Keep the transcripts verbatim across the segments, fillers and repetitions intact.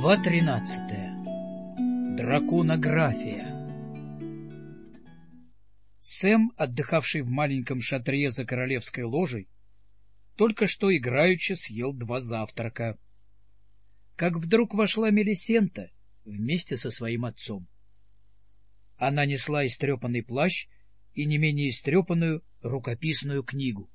Глава тринадцатая. Драконография. Сэм, отдыхавший в маленьком шатре за королевской ложей, только что играючи съел два завтрака. Как вдруг вошла Мелисента вместе со своим отцом. Она несла истрепанный плащ и не менее истрепанную рукописную книгу.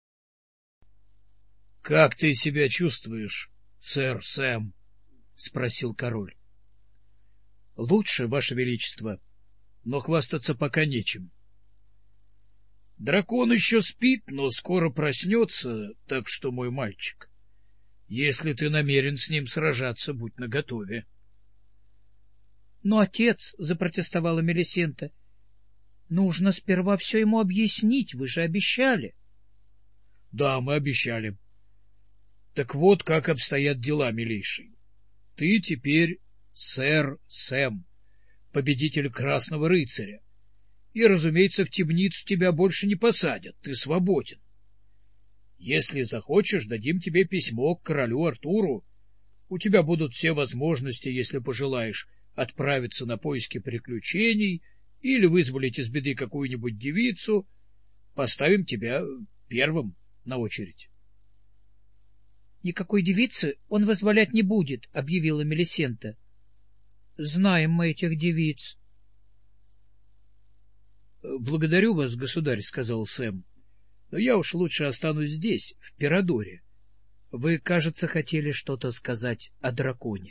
— Как ты себя чувствуешь, сэр Сэм? — спросил король. — Лучше, ваше величество, но хвастаться пока нечем. Дракон еще спит, но скоро проснется, так что, мой мальчик, если ты намерен с ним сражаться, будь наготове. — Но, отец, — запротестовала Мелисента, — нужно сперва все ему объяснить, вы же обещали. — Да, мы обещали. Так вот, как обстоят дела, милейший. Ты теперь сэр Сэм, победитель Красного Рыцаря, и, разумеется, в темницу тебя больше не посадят, ты свободен. Если захочешь, дадим тебе письмо к королю Артуру. У тебя будут все возможности, если пожелаешь, отправиться на поиски приключений или вызволить из беды какую-нибудь девицу. Поставим тебя первым на очередь. — Никакой девицы он вызволять не будет, — объявила Мелисента. — Знаем мы этих девиц. — Благодарю вас, государь, — сказал Сэм, — но я уж лучше останусь здесь, в Пирадоре. Вы, кажется, хотели что-то сказать о драконе.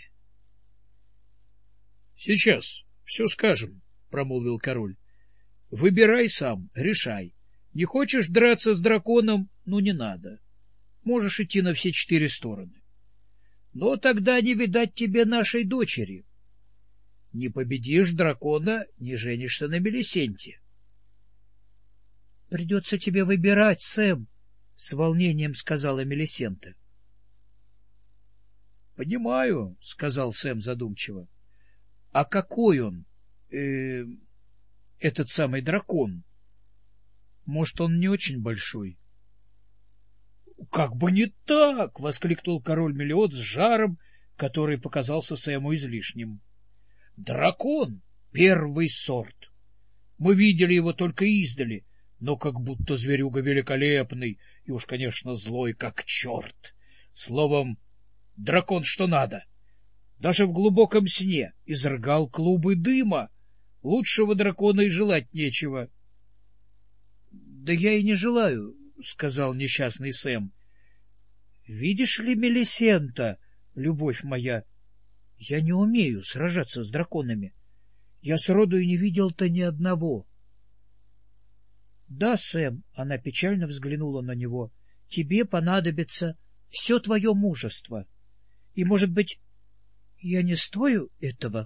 — Сейчас все скажем, — промолвил король. — Выбирай сам, решай. Не хочешь драться с драконом, ну не надо. Можешь идти на все четыре стороны. Но тогда не видать тебе нашей дочери. Не победишь дракона, не женишься на Мелисенте. — Придется тебе выбирать, Сэм, — с волнением сказала Мелисента. — Понимаю, — сказал Сэм задумчиво. — А какой он, э, этот самый дракон? Может, он не очень большой? — Как бы не так! — воскликнул король Мелиот с жаром, который показался Сэму излишним. — Дракон — первый сорт. Мы видели его только издали, но как будто зверюга великолепный и уж, конечно, злой, как черт. Словом, дракон что надо. Даже в глубоком сне изрыгал клубы дыма. Лучшего дракона и желать нечего. — Да я и не желаю, — сказал несчастный Сэм. — Видишь ли, Мелисента, любовь моя, я не умею сражаться с драконами. Я сроду и не видел-то ни одного. — Да, Сэм, — она печально взглянула на него, — тебе понадобится все твое мужество. И, может быть, я не стою этого?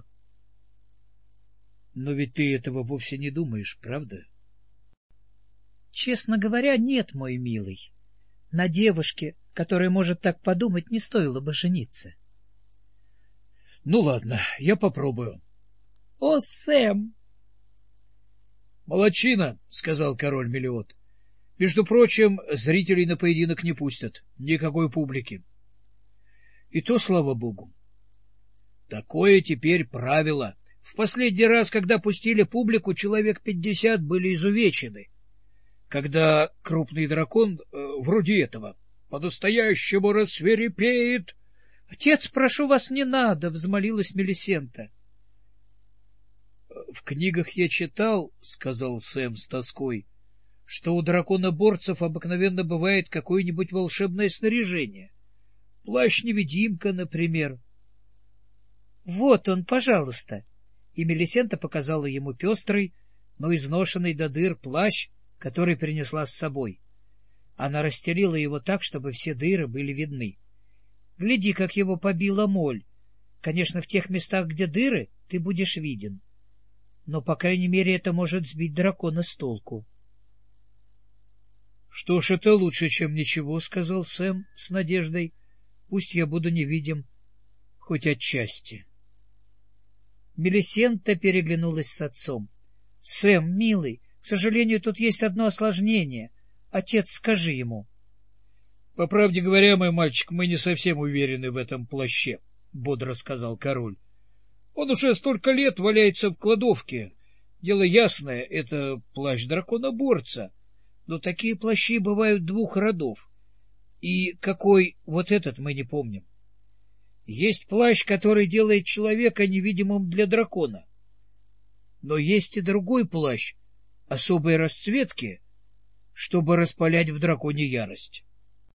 — Но ведь ты этого вовсе не думаешь, правда? — Честно говоря, нет, мой милый. На девушке, которая может так подумать, не стоило бы жениться. — Ну, ладно, я попробую. — О, Сэм! — Молодчина, — сказал король Мелиот. — Между прочим, зрителей на поединок не пустят. Никакой публики. И то, слава богу. Такое теперь правило. В последний раз, когда пустили публику, человек пятьдесят были изувечены. Когда крупный дракон, э, вроде этого, по-настоящему рассвирепеет... — Отец, прошу вас, не надо! — взмолилась Мелисента. — В книгах я читал, — сказал Сэм с тоской, — что у драконоборцев обыкновенно бывает какое-нибудь волшебное снаряжение. Плащ-невидимка, например. — Вот он, пожалуйста! И Мелисента показала ему пестрый, но изношенный до дыр плащ, который принесла с собой. Она расстелила его так, чтобы все дыры были видны. Гляди, как его побила моль. Конечно, в тех местах, где дыры, ты будешь виден. Но, по крайней мере, это может сбить дракона с толку. — Что ж, это лучше, чем ничего, — сказал Сэм с надеждой. — Пусть я буду невидим, хоть отчасти. Мелисента переглянулась с отцом. — Сэм, милый, к сожалению, тут есть одно осложнение. Отец, скажи ему. — По правде говоря, мой мальчик, мы не совсем уверены в этом плаще. — бодро сказал король. — Он уже столько лет валяется в кладовке. Дело ясное, это плащ драконоборца. Но такие плащи бывают двух родов. И какой вот этот мы не помним. Есть плащ, который делает человека невидимым для дракона. Но есть и другой плащ особой расцветки, чтобы распалять в драконе ярость.